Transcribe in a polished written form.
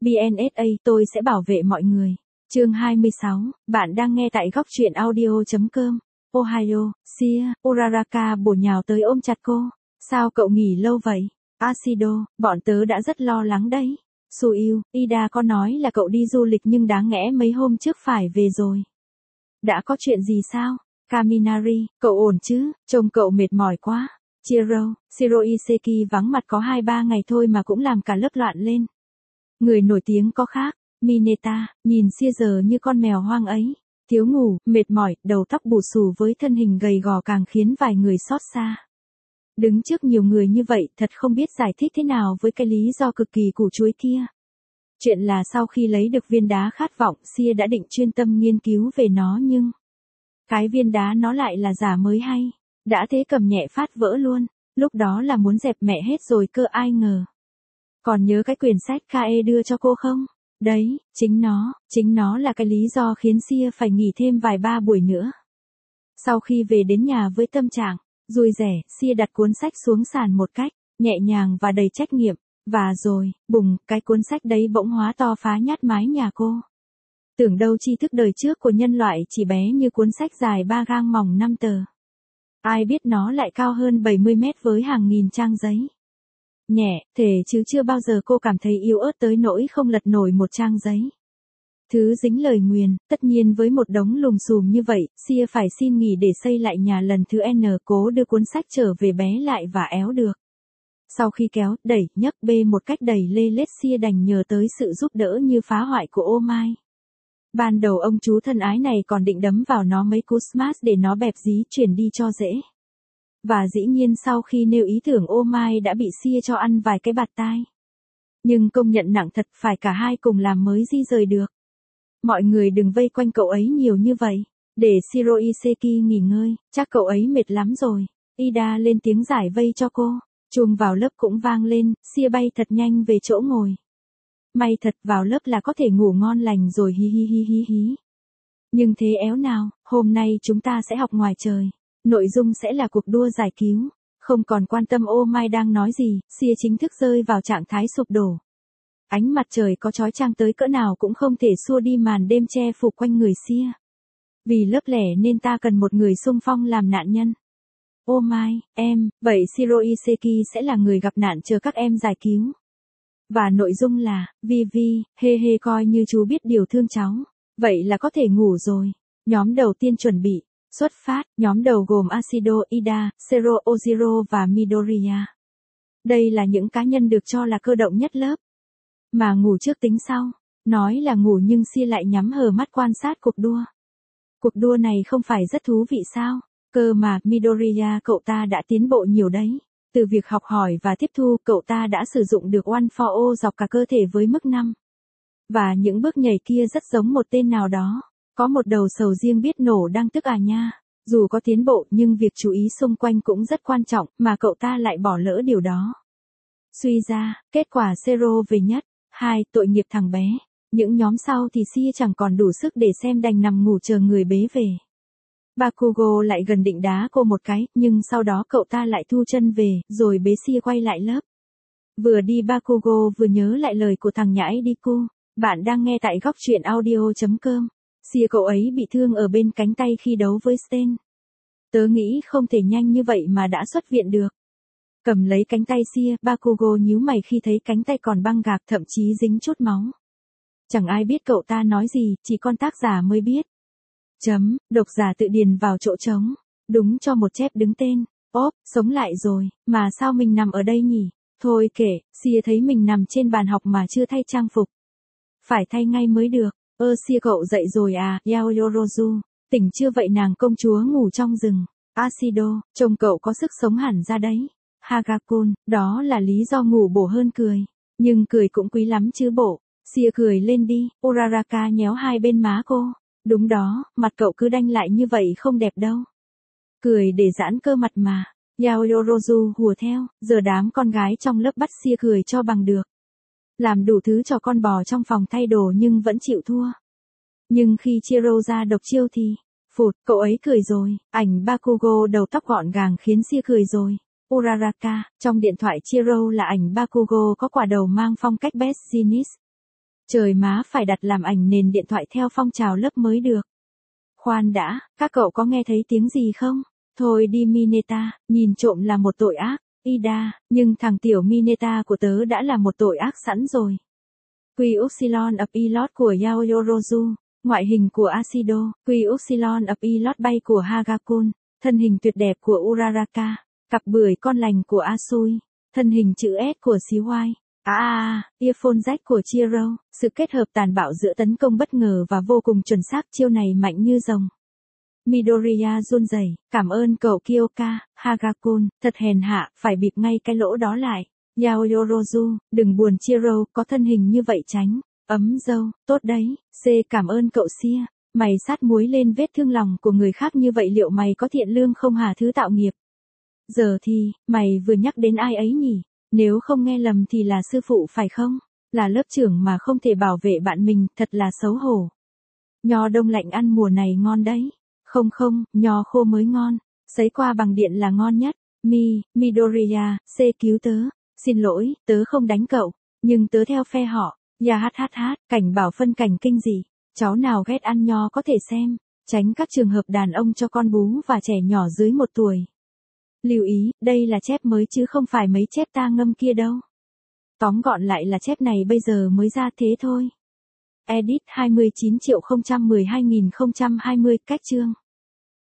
BNSA, tôi sẽ bảo vệ mọi người. Chương 26, bạn đang nghe tại góc truyện audio.com. Ohio, Sia, Uraraka bổ nhào tới ôm chặt cô. Sao cậu nghỉ lâu vậy? Acido, bọn tớ đã rất lo lắng đấy. Suiu, Ida có nói là cậu đi du lịch nhưng đáng lẽ mấy hôm trước phải về rồi. Đã có chuyện gì sao? Kaminari, cậu ổn chứ? Trông cậu mệt mỏi quá. Chiro, Shiroiseki vắng mặt có 2-3 ngày thôi mà cũng làm cả lớp loạn lên. Người nổi tiếng có khác. Mineta, nhìn Sia giờ như con mèo hoang ấy. Thiếu ngủ, mệt mỏi, đầu tóc bù xù với thân hình gầy gò càng khiến vài người xót xa. Đứng trước nhiều người như vậy thật không biết giải thích thế nào với cái lý do cực kỳ củ chuối kia. Chuyện là sau khi lấy được viên đá khát vọng, Sia đã định chuyên tâm nghiên cứu về nó nhưng cái viên đá nó lại là giả mới hay. Đã thế cầm nhẹ phát vỡ luôn. Lúc đó là muốn dẹp mẹ hết rồi cơ, ai ngờ. Còn nhớ cái quyển sách Kae đưa cho cô không? Đấy, chính nó là cái lý do khiến Sia phải nghỉ thêm vài ba buổi nữa. Sau khi về đến nhà với tâm trạng vui rẻ, Sia đặt cuốn sách xuống sàn một cách nhẹ nhàng và đầy trách nhiệm. Và rồi, bùng, cái cuốn sách đấy bỗng hóa to phá nhát mái nhà cô. Tưởng đâu tri thức đời trước của nhân loại chỉ bé như cuốn sách dài 3 gang mỏng 5 tờ. Ai biết nó lại cao hơn 70 mét với hàng nghìn trang giấy. Nhẹ, thể chứ chưa bao giờ cô cảm thấy yếu ớt tới nỗi không lật nổi một trang giấy. Thứ dính lời nguyền, tất nhiên với một đống lùm xùm như vậy, Sia phải xin nghỉ để xây lại nhà lần thứ N, cố đưa cuốn sách trở về bé lại và éo được. Sau khi kéo, đẩy, nhấc bê một cách đầy lê lết, Sia đành nhờ tới sự giúp đỡ như phá hoại của ô mai. Ban đầu ông chú thân ái này còn định đấm vào nó mấy cú smash để nó bẹp dí chuyển đi cho dễ. Và dĩ nhiên sau khi nêu ý tưởng ô mai đã bị Sia cho ăn vài cái bạt tai. Nhưng công nhận nặng thật, phải cả hai cùng làm mới di rời được. Mọi người đừng vây quanh cậu ấy nhiều như vậy. Để Shiroiseki nghỉ ngơi, chắc cậu ấy mệt lắm rồi. Ida lên tiếng giải vây cho cô. Chuông vào lớp cũng vang lên, Sia bay thật nhanh về chỗ ngồi. May thật, vào lớp là có thể ngủ ngon lành rồi, hi hi hi hi hi. Nhưng thế éo nào, hôm nay chúng ta sẽ học ngoài trời. Nội dung sẽ là cuộc đua giải cứu. Không còn quan tâm ô mai đang nói gì, Sia chính thức rơi vào trạng thái sụp đổ. Ánh mặt trời có chói chang tới cỡ nào cũng không thể xua đi màn đêm che phủ quanh người Sia. Vì lớp lẻ nên ta cần một người xung phong làm nạn nhân. Ô mai, em, vậy Shiroiseki sẽ là người gặp nạn chờ các em giải cứu. Và nội dung là, Vivi, hê hê coi như chú biết điều thương cháu. Vậy là có thể ngủ rồi. Nhóm đầu tiên chuẩn bị. Xuất phát, nhóm đầu gồm Acido, Ida, Sero, Ojiro và Midoriya. Đây là những cá nhân được cho là cơ động nhất lớp. Mà ngủ trước tính sau. Nói là ngủ nhưng Sia lại nhắm hờ mắt quan sát cuộc đua. Cuộc đua này không phải rất thú vị sao? Cơ mà, Midoriya cậu ta đã tiến bộ nhiều đấy. Từ việc học hỏi và tiếp thu, cậu ta đã sử dụng được One for All dọc cả cơ thể với mức 5. Và những bước nhảy kia rất giống một tên nào đó. Có một đầu sầu riêng biết nổ đang tức à nha. Dù có tiến bộ nhưng việc chú ý xung quanh cũng rất quan trọng, mà cậu ta lại bỏ lỡ điều đó. Suy ra, kết quả Zero về nhất. 2. Tội nghiệp thằng bé. Những nhóm sau thì Sia chẳng còn đủ sức để xem, đành nằm ngủ chờ người bế về. Bakugo lại gần định đá cô một cái, nhưng sau đó cậu ta lại thu chân về, rồi bế Sia quay lại lớp. Vừa đi Bakugo vừa nhớ lại lời của thằng nhãi Diku. Bạn đang nghe tại góc truyện audio.com. Sia cậu ấy bị thương ở bên cánh tay khi đấu với Sten. Tớ nghĩ không thể nhanh như vậy mà đã xuất viện được. Cầm lấy cánh tay Sia, Bakugo nhíu mày khi thấy cánh tay còn băng gạc, thậm chí dính chút máu. Chẳng ai biết cậu ta nói gì, chỉ con tác giả mới biết. Độc giả tự điền vào chỗ trống. Đúng cho một chép đứng tên. Ốp, sống lại rồi, mà sao mình nằm ở đây nhỉ? Thôi kệ, Sia thấy mình nằm trên bàn học mà chưa thay trang phục. Phải thay ngay mới được. Sia cậu dậy rồi à, Yaoyorozu. Tỉnh chưa vậy nàng công chúa ngủ trong rừng. Acido, trông cậu có sức sống hẳn ra đấy. Hagakun, đó là lý do ngủ bổ hơn cười. Nhưng cười cũng quý lắm chứ bộ. Sia cười lên đi, Uraraka nhéo hai bên má cô. Đúng đó, mặt cậu cứ đanh lại như vậy không đẹp đâu. Cười để giãn cơ mặt mà. Yaoyorozu hùa theo, giờ đám con gái trong lớp bắt Sia cười cho bằng được. Làm đủ thứ cho con bò trong phòng thay đồ nhưng vẫn chịu thua. Nhưng khi Chiro ra độc chiêu thì, phụt, cậu ấy cười rồi. Ảnh Bakugo đầu tóc gọn gàng khiến Sia cười rồi. Uraraka, trong điện thoại Chiro là ảnh Bakugo có quả đầu mang phong cách best jeans. Trời má, phải đặt làm ảnh nền điện thoại theo phong trào lớp mới được. Khoan đã, các cậu có nghe thấy tiếng gì không? Thôi đi Mineta, nhìn trộm là một tội ác. Ida, nhưng thằng tiểu Mineta của tớ đã là một tội ác sẵn rồi. Quy Upsilon of Elot của Yaoyorozu, ngoại hình của Acido, Quy Upsilon of Elot bay của Hagakun, thân hình tuyệt đẹp của Uraraka, cặp bưởi con lành của Asui, thân hình chữ S của Shiwai. Earphone jack của Chiro, sự kết hợp tàn bạo giữa tấn công bất ngờ và vô cùng chuẩn xác, chiêu này mạnh như rồng. Midoriya run rẩy, cảm ơn cậu Kyoka, Hagakun, thật hèn hạ, phải bịt ngay cái lỗ đó lại. Yaoyorozu, đừng buồn Chiro, có thân hình như vậy tránh. Ấm dâu, tốt đấy, C cảm ơn cậu Sia. Mày sát muối lên vết thương lòng của người khác như vậy liệu mày có thiện lương không hả thứ tạo nghiệp? Giờ thì, mày vừa nhắc đến ai ấy nhỉ? Nếu không nghe lầm thì là sư phụ phải không? Là lớp trưởng mà không thể bảo vệ bạn mình, thật là xấu hổ. Nho đông lạnh ăn mùa này ngon đấy. Không, nho khô mới ngon. Sấy qua bằng điện là ngon nhất. Midoriya, C cứu tớ. Xin lỗi, tớ không đánh cậu. Nhưng tớ theo phe họ. Cảnh bảo phân cảnh kinh gì. Cháu nào ghét ăn nho có thể xem. Tránh các trường hợp đàn ông cho con bú và trẻ nhỏ dưới 1 tuổi. Lưu ý, đây là chép mới chứ không phải mấy chép ta ngâm kia đâu. Tóm gọn lại là chép này bây giờ mới ra thế thôi. Edit 29.012.020 cách chương.